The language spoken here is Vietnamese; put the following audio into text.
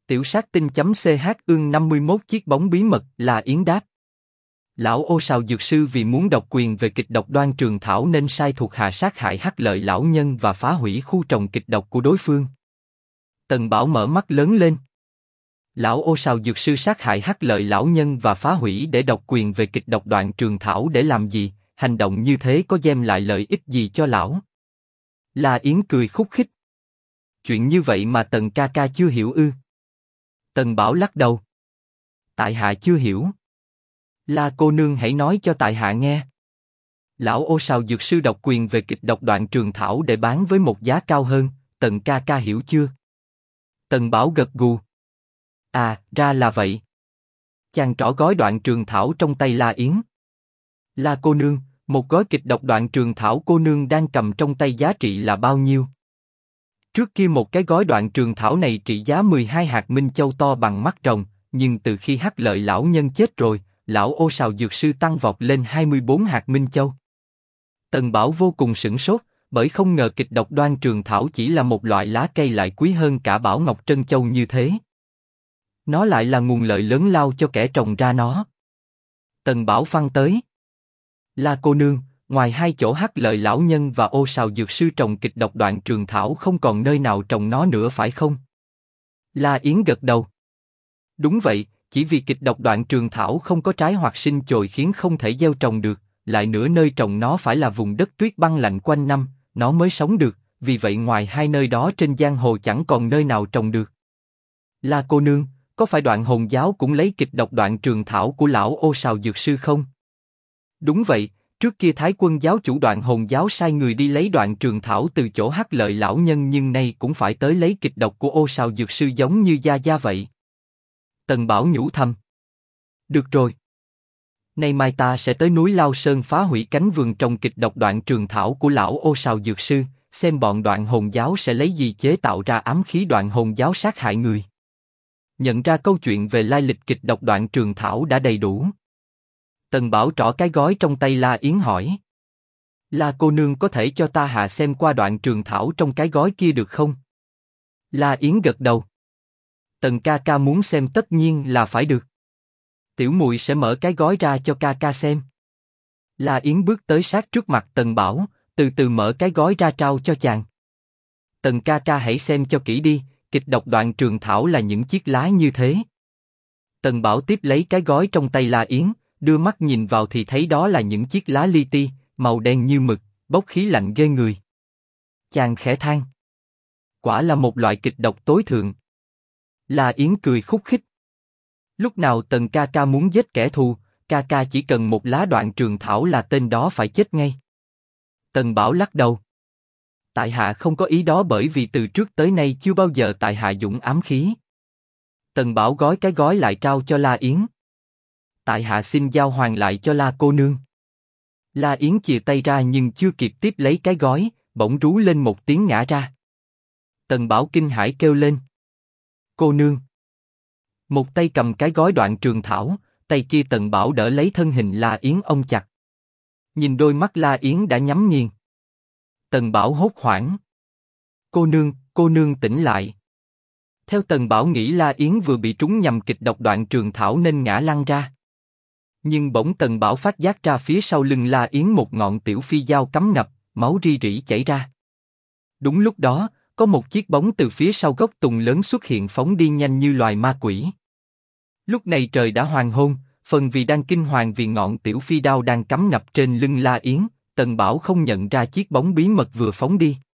Tiểu sát tinh.ch ương 51 chiếc bóng bí mật. La Yến đáp. Lão Ô Sào Dược Sư vì muốn độc quyền về kịch độc Đoan Trường Thảo nên sai thuộc hạ sát hại Hắc Lợi lão nhân và phá hủy khu trồng kịch độc của đối phương. Tần Bảo mở mắt lớn lên. Lão Ô Sào Dược Sư sát hại Hắc Lợi lão nhân và phá hủy để độc quyền về kịch độc Đoạn Trường Thảo để làm gì? Hành động như thế có đem lại lợi ích gì cho lão? La Yến cười khúc khích. Chuyện như vậy mà Tần ca ca chưa hiểu ư? Tần Bảo lắc đầu. Tại hạ chưa hiểu. La cô nương hãy nói cho tại hạ nghe. Lão Ô Sào Dược Sư độc quyền về kịch độc Đoạn Trường Thảo để bán với một giá cao hơn, Tần ca ca hiểu chưa? Tần Bảo gật gù. À, ra là vậy. Chàng trỏ gói Đoạn Trường Thảo trong tay La Yến. La cô nương, một gói kịch độc Đoạn Trường Thảo cô nương đang cầm trong tay giá trị là bao nhiêu? Trước kia một cái gói Đoạn Trường Thảo này trị giá 12 hạt minh châu to bằng mắt rồng, nhưng từ khi Hắc Lợi lão nhân chết rồi, lão Ô Sào Dược Sư tăng vọt lên 24 hạt minh châu. Tần Bảo vô cùng sửng sốt, bởi không ngờ kịch độc Đoan Trường Thảo chỉ là một loại lá cây lại quý hơn cả Bảo Ngọc Trân Châu như thế. Nó lại là nguồn lợi lớn lao cho kẻ trồng ra nó. Tần Bảo phăng tới. La cô nương, ngoài hai chỗ Hắc Lợi lão nhân và Ô Sào Dược Sư trồng kịch độc Đoạn Trường Thảo không còn nơi nào trồng nó nữa phải không? La Yến gật đầu. Đúng vậy, chỉ vì kịch độc Đoạn Trường Thảo không có trái hoặc sinh chồi khiến không thể gieo trồng được, lại nữa nơi trồng nó phải là vùng đất tuyết băng lạnh quanh năm, nó mới sống được, vì vậy ngoài hai nơi đó trên giang hồ chẳng còn nơi nào trồng được. La cô nương, có phải Đoạn Hồn Giáo cũng lấy kịch độc Đoạn Trường Thảo của lão Ô Sào Dược Sư không? Đúng vậy, trước kia Thái Quân giáo chủ Đoạn Hồn Giáo sai người đi lấy Đoạn Trường Thảo từ chỗ Hắc Lợi lão nhân nhưng nay cũng phải tới lấy kịch độc của Ô Sào Dược Sư giống như Gia Gia vậy. Tần Bảo nhủ thầm. Được rồi. Nay mai ta sẽ tới núi Lao Sơn phá hủy cánh vườn trồng kịch độc Đoạn Trường Thảo của lão Ô Sào Dược Sư, xem bọn Đoạn Hồn Giáo sẽ lấy gì chế tạo ra ám khí Đoạn Hồn Giáo sát hại người. Nhận ra câu chuyện về lai lịch kịch độc Đoạn Trường Thảo đã đầy đủ. Tần Bảo trỏ cái gói trong tay La Yến hỏi. La cô nương có thể cho ta hạ xem qua Đoạn Trường Thảo trong cái gói kia được không? La Yến gật đầu. Tần ca ca muốn xem tất nhiên là phải được. Tiểu muội sẽ mở cái gói ra cho ca ca xem. La Yến bước tới sát trước mặt Tần Bảo, từ từ mở cái gói ra trao cho chàng. Tần ca ca hãy xem cho kỹ đi, kịch độc Đoạn Trường Thảo là những chiếc lá như thế. Tần Bảo tiếp lấy cái gói trong tay La Yến, đưa mắt nhìn vào thì thấy đó là những chiếc lá li ti, màu đen như mực, bốc khí lạnh ghê người. Chàng khẽ than. Quả là một loại kịch độc tối thượng. La Yến cười khúc khích. Lúc nào Tần ca ca muốn giết kẻ thù, ca ca chỉ cần một lá Đoạn Trường Thảo là tên đó phải chết ngay. Tần Bảo lắc đầu. Tại hạ không có ý đó bởi vì từ trước tới nay chưa bao giờ tại hạ dụng ám khí. Tần Bảo gói cái gói lại trao cho La Yến. Tại hạ xin giao hoàn lại cho La cô nương. La Yến chìa tay ra nhưng chưa kịp tiếp lấy cái gói, bỗng rú lên một tiếng ngã ra. Tần Bảo kinh hãi kêu lên. Cô nương. Một tay cầm cái gói Đoạn Trường Thảo, tay kia Tần Bảo đỡ lấy thân hình La Yến ôm chặt. Nhìn đôi mắt La Yến đã nhắm nghiền. Tần Bảo hốt hoảng. Cô nương tỉnh lại. Theo Tần Bảo nghĩ La Yến vừa bị trúng nhầm kịch độc Đoạn Trường Thảo nên ngã lăn ra. Nhưng bỗng Tần Bảo phát giác ra phía sau lưng La Yến một ngọn tiểu phi dao cắm ngập, máu ri rỉ chảy ra. Đúng lúc đó, có một chiếc bóng từ phía sau gốc tùng lớn xuất hiện phóng đi nhanh như loài ma quỷ. Lúc này trời đã hoàng hôn, phần vì đang kinh hoàng vì ngọn tiểu phi đao đang cắm ngập trên lưng La Yến, Tần Bảo không nhận ra chiếc bóng bí mật vừa phóng đi.